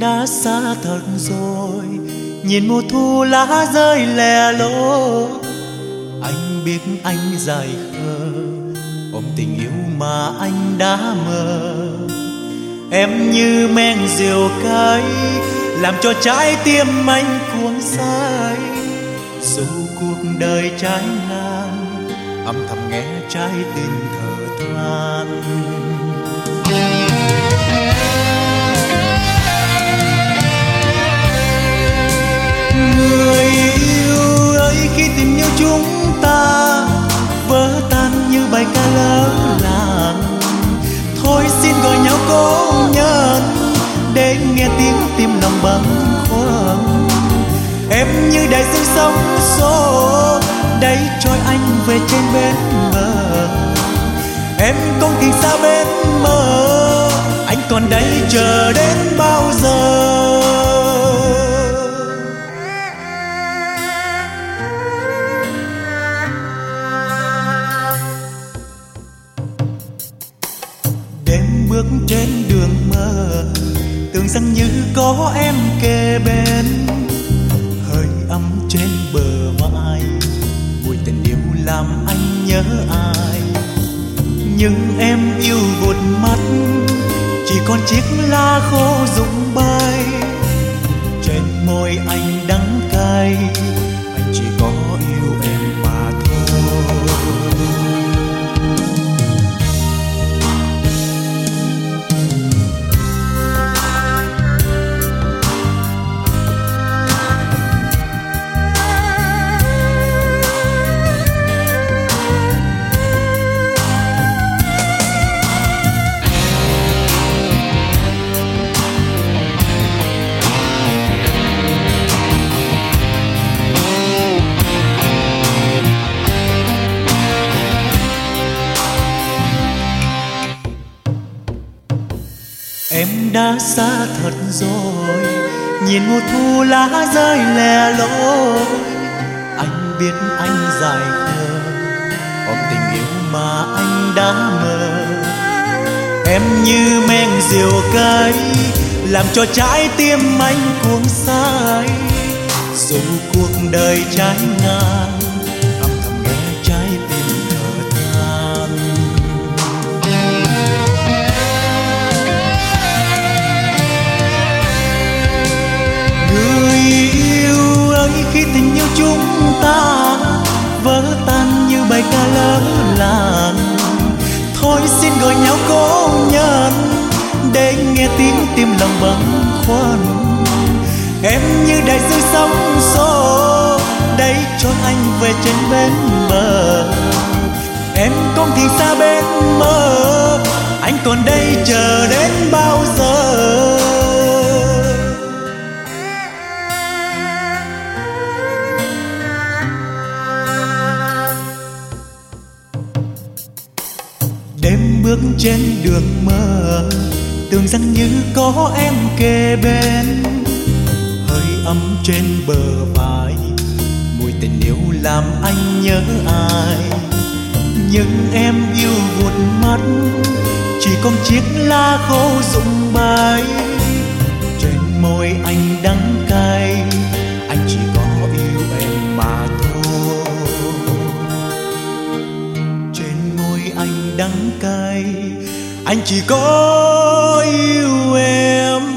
đã xa thật rồi, nhìn mùa thu lá rơi lẻ loi. Anh biết anh dài khờ, ôm tình yêu mà anh đã mơ. Em như men rượu cay, làm cho trái tim anh cuồng say. Dù cuộc đời trái ngang, âm thầm nghe trái tim thở than. Người yêu ơi, khi tình yêu chúng ta vỡ tan như bài ca lỡ làng, thôi xin gọi nhau cố nhân để nghe tiếng tim lòng bâng khuâng. Em như đại dương sóng xô đẩy trôi anh về trên bến bờ. Em không thì xa bên mơ, anh còn đây chờ đến bao giờ. Đêm bước trên đường mơ, tưởng rằng như có em kề bên. Hơi ấm trên bờ vai, mùi tình yêu làm anh nhớ ai. Nhưng em yêu vụt mắt, chỉ còn chiếc lá khô rụng bay. Trên môi anh đắng cay, anh chỉ có yêu em mà thôi. Em đã xa thật rồi, nhìn mùa thu lá rơi lẻ loi. Anh biết anh dài khờ, ôm tình yêu mà anh đã mơ. Em như men rượu cay, làm cho trái tim anh cuồng say. Dù cuộc đời trái ngang, âm thầm nghe trái tim thở than. Người yêu ơi, khi tình yêu chúng ta vỡ tan như bài ca lỡ làng, thôi xin gọi nhau cố nhân để nghe tiếng tim lòng bâng khuâng. Em như đại dương sóng xô đẩy trôi anh về trên bến bờ. Em không thì xa bên mơ, anh còn đây chờ đến bao giờ. Đêm bước trên đường mơ, tưởng rằng như có em kề bên. Hơi ấm trên bờ vai, mùi tình yêu làm anh nhớ ai. Nhưng em yêu vụt mắt, chỉ còn chiếc lá khô rụng bay. Trên môi anh đắng cay, anh chỉ có yêu em mà thôi. Trên môi anh đắng cay, anh chỉ có yêu em